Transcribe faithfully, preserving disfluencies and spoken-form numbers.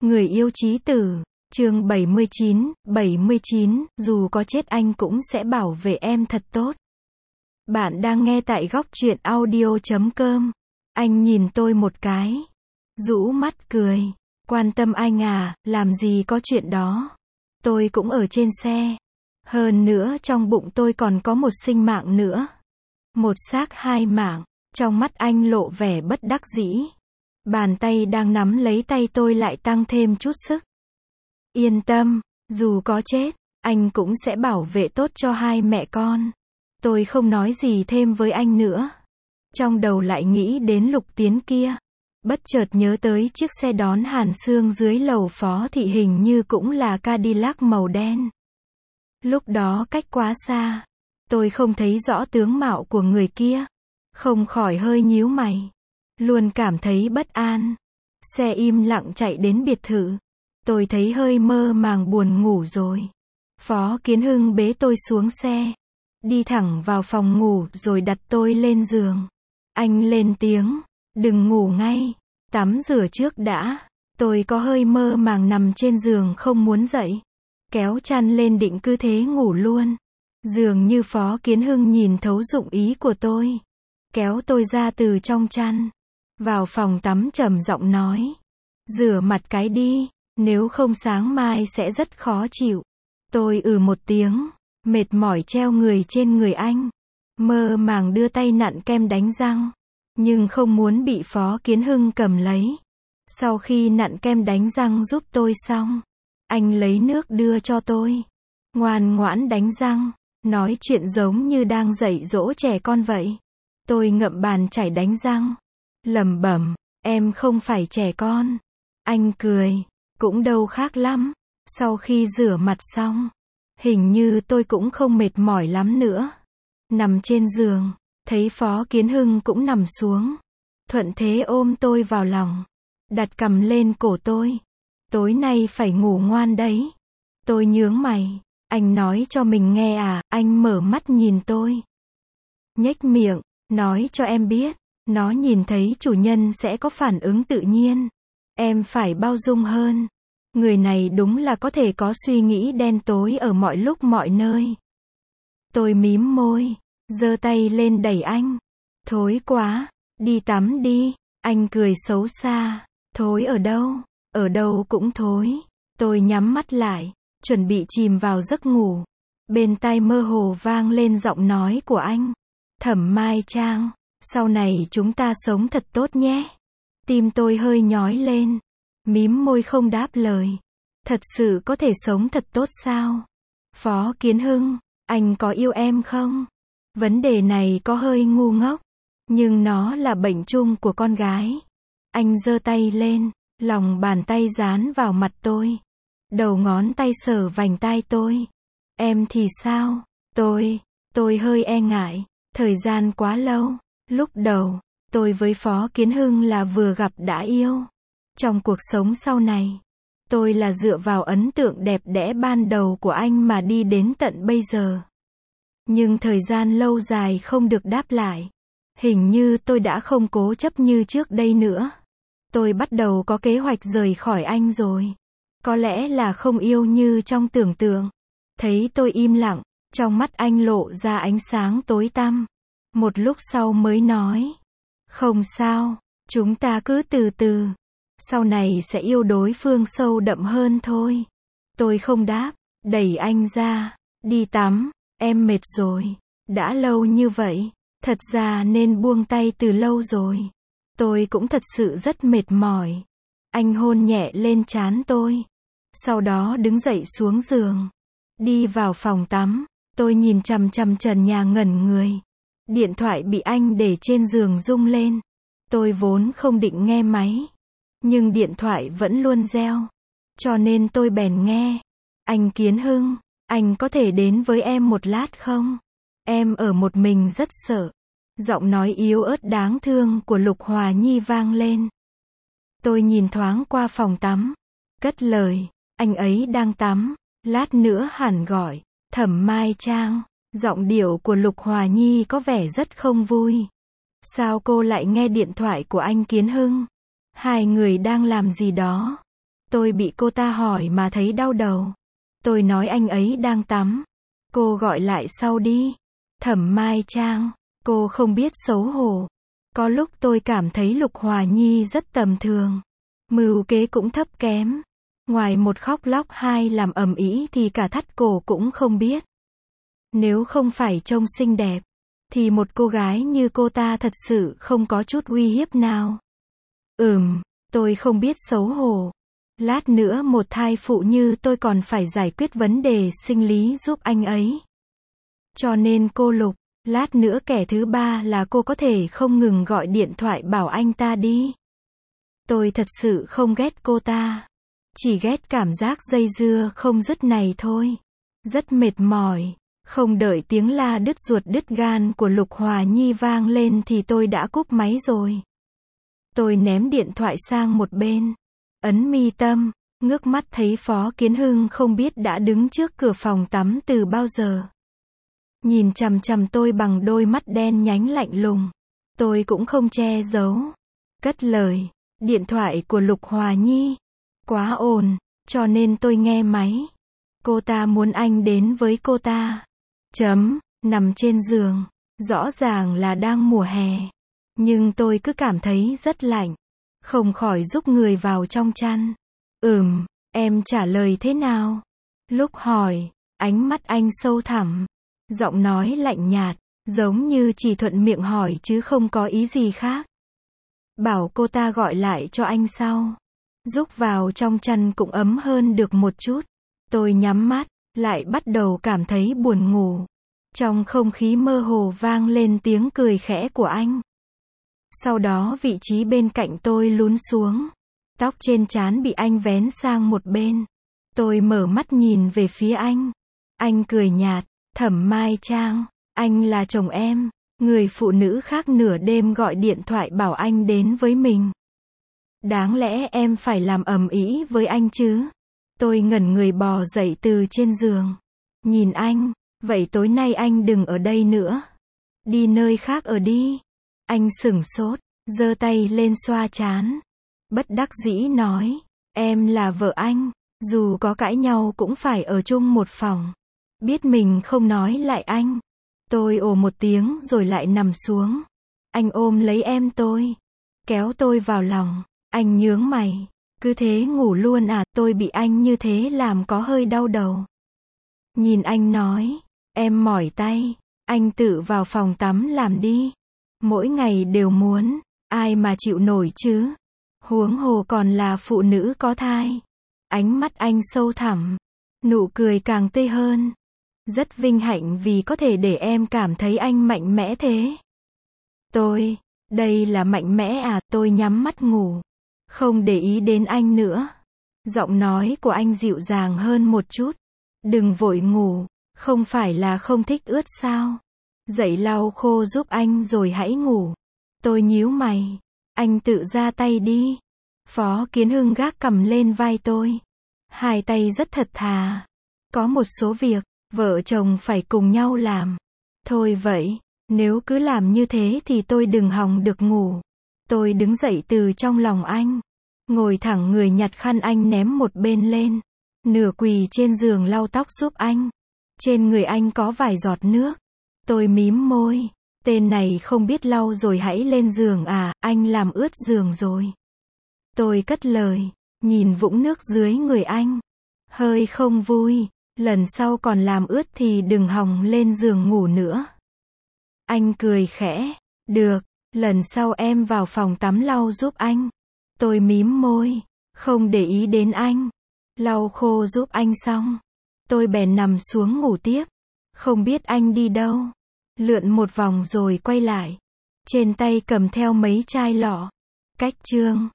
Người yêu chí tử, chương bảy mươi chín, bảy mươi chín, dù có chết anh cũng sẽ bảo vệ em thật tốt. Bạn đang nghe tại góc truyện audio chấm com. Anh nhìn tôi một cái, rũ mắt cười, quan tâm anh à, làm gì có chuyện đó. Tôi cũng ở trên xe. Hơn nữa trong bụng tôi còn có một sinh mạng nữa. Một xác hai mạng. Trong mắt anh lộ vẻ bất đắc dĩ. Bàn tay đang nắm lấy tay tôi lại tăng thêm chút sức. Yên tâm, dù có chết, anh cũng sẽ bảo vệ tốt cho hai mẹ con. Tôi không nói gì thêm với anh nữa. Trong đầu lại nghĩ đến Lục Tiến kia. Bất chợt nhớ tới chiếc xe đón Hàn Sương dưới lầu Phó Thị hình như cũng là Cadillac màu đen. Lúc đó cách quá xa, tôi không thấy rõ tướng mạo của người kia. Không khỏi hơi nhíu mày. Luôn cảm thấy bất an. Xe im lặng chạy đến biệt thự. Tôi thấy hơi mơ màng buồn ngủ rồi. Phó Kiến Hưng bế tôi xuống xe. Đi thẳng vào phòng ngủ rồi đặt tôi lên giường. Anh lên tiếng, đừng ngủ ngay. Tắm rửa trước đã. Tôi có hơi mơ màng nằm trên giường không muốn dậy. Kéo chăn lên định cứ thế ngủ luôn. Dường như Phó Kiến Hưng nhìn thấu dụng ý của tôi. Kéo tôi ra từ trong chăn. Vào phòng tắm trầm giọng nói. Rửa mặt cái đi, nếu không sáng mai sẽ rất khó chịu. Tôi ừ một tiếng, mệt mỏi treo người trên người anh. Mơ màng đưa tay nặn kem đánh răng. Nhưng không muốn bị Phó Kiến Hưng cầm lấy. Sau khi nặn kem đánh răng giúp tôi xong, anh lấy nước đưa cho tôi. Ngoan ngoãn đánh răng, nói chuyện giống như đang dạy dỗ trẻ con vậy. Tôi ngậm bàn chải đánh răng. Lẩm bẩm, em không phải trẻ con. Anh cười, cũng đâu khác lắm. Sau khi rửa mặt xong, hình như tôi cũng không mệt mỏi lắm nữa. Nằm trên giường, thấy Phó Kiến Hưng cũng nằm xuống. Thuận thế ôm tôi vào lòng. Đặt cằm lên cổ tôi. Tối nay phải ngủ ngoan đấy. Tôi nhướng mày. Anh nói cho mình nghe à? Anh mở mắt nhìn tôi. Nhếch miệng, nói cho em biết. Nó nhìn thấy chủ nhân sẽ có phản ứng tự nhiên. Em phải bao dung hơn. Người này đúng là có thể có suy nghĩ đen tối ở mọi lúc mọi nơi. Tôi mím môi, giơ tay lên đẩy anh. Thối quá, đi tắm đi. Anh cười xấu xa. Thối ở đâu? Ở đâu cũng thối. Tôi nhắm mắt lại, chuẩn bị chìm vào giấc ngủ. Bên tai mơ hồ vang lên giọng nói của anh. Thẩm Mai Trang, sau này chúng ta sống thật tốt nhé. Tim tôi hơi nhói lên. Mím môi không đáp lời. Thật sự có thể sống thật tốt sao? Phó Kiến Hưng, anh có yêu em không? Vấn đề này có hơi ngu ngốc. Nhưng nó là bệnh chung của con gái. Anh giơ tay lên, lòng bàn tay dán vào mặt tôi. Đầu ngón tay sờ vành tai tôi. Em thì sao? Tôi, tôi hơi e ngại. Thời gian quá lâu. Lúc đầu, tôi với Phó Kiến Hưng là vừa gặp đã yêu. Trong cuộc sống sau này, tôi là dựa vào ấn tượng đẹp đẽ ban đầu của anh mà đi đến tận bây giờ. Nhưng thời gian lâu dài không được đáp lại. Hình như tôi đã không cố chấp như trước đây nữa. Tôi bắt đầu có kế hoạch rời khỏi anh rồi. Có lẽ là không yêu như trong tưởng tượng. Thấy tôi im lặng, trong mắt anh lộ ra ánh sáng tối tăm. Một lúc sau mới nói. Không sao, chúng ta cứ từ từ. Sau này sẽ yêu đối phương sâu đậm hơn thôi. Tôi không đáp, đẩy anh ra. Đi tắm, em mệt rồi. Đã lâu như vậy, thật ra nên buông tay từ lâu rồi. Tôi cũng thật sự rất mệt mỏi. Anh hôn nhẹ lên trán tôi. Sau đó đứng dậy xuống giường. Đi vào phòng tắm. Tôi nhìn chằm chằm trần nhà ngẩn người. Điện thoại bị anh để trên giường rung lên. Tôi vốn không định nghe máy. Nhưng điện thoại vẫn luôn reo. Cho nên tôi bèn nghe. Anh Kiến Hưng, anh có thể đến với em một lát không? Em ở một mình rất sợ. Giọng nói yếu ớt đáng thương của Lục Hòa Nhi vang lên. Tôi nhìn thoáng qua phòng tắm. Cất lời, anh ấy đang tắm. Lát nữa hẳn gọi. Thẩm Mai Trang. Giọng điệu của Lục Hòa Nhi có vẻ rất không vui. Sao cô lại nghe điện thoại của anh Kiến Hưng? Hai người đang làm gì đó? Tôi bị cô ta hỏi mà thấy đau đầu. Tôi nói anh ấy đang tắm. Cô gọi lại sau đi. Thẩm Mai Trang, cô không biết xấu hổ. Có lúc tôi cảm thấy Lục Hòa Nhi rất tầm thường. Mưu kế cũng thấp kém. Ngoài một khóc lóc hai làm ầm ĩ thì cả thắt cổ cũng không biết. Nếu không phải trông xinh đẹp, thì một cô gái như cô ta thật sự không có chút uy hiếp nào. Ừm, tôi không biết xấu hổ. Lát nữa một thai phụ như tôi còn phải giải quyết vấn đề sinh lý giúp anh ấy. Cho nên cô Lục, lát nữa kẻ thứ ba là cô có thể không ngừng gọi điện thoại bảo anh ta đi. Tôi thật sự không ghét cô ta. Chỉ ghét cảm giác dây dưa không dứt này thôi. Rất mệt mỏi. Không đợi tiếng la đứt ruột đứt gan của Lục Hòa Nhi vang lên thì tôi đã cúp máy rồi. Tôi ném điện thoại sang một bên. Ấn mi tâm, ngước mắt thấy Phó Kiến Hưng không biết đã đứng trước cửa phòng tắm từ bao giờ. Nhìn chằm chằm tôi bằng đôi mắt đen nhánh lạnh lùng. Tôi cũng không che giấu. Cất lời, điện thoại của Lục Hòa Nhi. Quá ồn, cho nên tôi nghe máy. Cô ta muốn anh đến với cô ta. Chấm, nằm trên giường. Rõ ràng là đang mùa hè. Nhưng tôi cứ cảm thấy rất lạnh. Không khỏi rúc người vào trong chăn. Ừm, em trả lời thế nào? Lúc hỏi, ánh mắt anh sâu thẳm. Giọng nói lạnh nhạt, giống như chỉ thuận miệng hỏi chứ không có ý gì khác. Bảo cô ta gọi lại cho anh sau. Rúc vào trong chăn cũng ấm hơn được một chút. Tôi nhắm mắt, lại bắt đầu cảm thấy buồn ngủ. Trong không khí mơ hồ vang lên tiếng cười khẽ của anh. Sau đó vị trí bên cạnh tôi lún xuống. Tóc trên trán bị anh vén sang một bên. Tôi mở mắt nhìn về phía anh. Anh cười nhạt, Thẩm Mai Trang, anh là chồng em. Người phụ nữ khác nửa đêm gọi điện thoại bảo anh đến với mình. Đáng lẽ em phải làm ầm ĩ với anh chứ. Tôi ngẩn người bò dậy từ trên giường. Nhìn anh, vậy tối nay anh đừng ở đây nữa. Đi nơi khác ở đi. Anh sửng sốt, giơ tay lên xoa trán. Bất đắc dĩ nói, em là vợ anh, dù có cãi nhau cũng phải ở chung một phòng. Biết mình không nói lại anh. Tôi ồ một tiếng rồi lại nằm xuống. Anh ôm lấy em tôi, kéo tôi vào lòng. Anh nhướng mày, cứ thế ngủ luôn à? Tôi bị anh như thế làm có hơi đau đầu. Nhìn anh nói, em mỏi tay, anh tự vào phòng tắm làm đi. Mỗi ngày đều muốn, ai mà chịu nổi chứ? Huống hồ còn là phụ nữ có thai. Ánh mắt anh sâu thẳm, nụ cười càng tươi hơn. Rất vinh hạnh vì có thể để em cảm thấy anh mạnh mẽ thế. Tôi, đây là mạnh mẽ à? Tôi nhắm mắt ngủ, không để ý đến anh nữa. Giọng nói của anh dịu dàng hơn một chút. Đừng vội ngủ, không phải là không thích ướt sao? Dậy lau khô giúp anh rồi hãy ngủ. Tôi nhíu mày, anh tự ra tay đi. Phó Kiến Hưng gác cằm lên vai tôi. Hai tay rất thật thà. Có một số việc, vợ chồng phải cùng nhau làm. Thôi vậy, nếu cứ làm như thế thì tôi đừng hòng được ngủ. Tôi đứng dậy từ trong lòng anh. Ngồi thẳng người nhặt khăn anh ném một bên lên. Nửa quỳ trên giường lau tóc giúp anh. Trên người anh có vài giọt nước. Tôi mím môi. Tên này không biết lau rồi hãy lên giường à, anh làm ướt giường rồi. Tôi cất lời, nhìn vũng nước dưới người anh. Hơi không vui, lần sau còn làm ướt thì đừng hòng lên giường ngủ nữa. Anh cười khẽ, được, lần sau em vào phòng tắm lau giúp anh. Tôi mím môi, không để ý đến anh. Lau khô giúp anh xong, tôi bèn nằm xuống ngủ tiếp. Không biết anh đi đâu. Lượn một vòng rồi quay lại. Trên tay cầm theo mấy chai lọ. Cách chương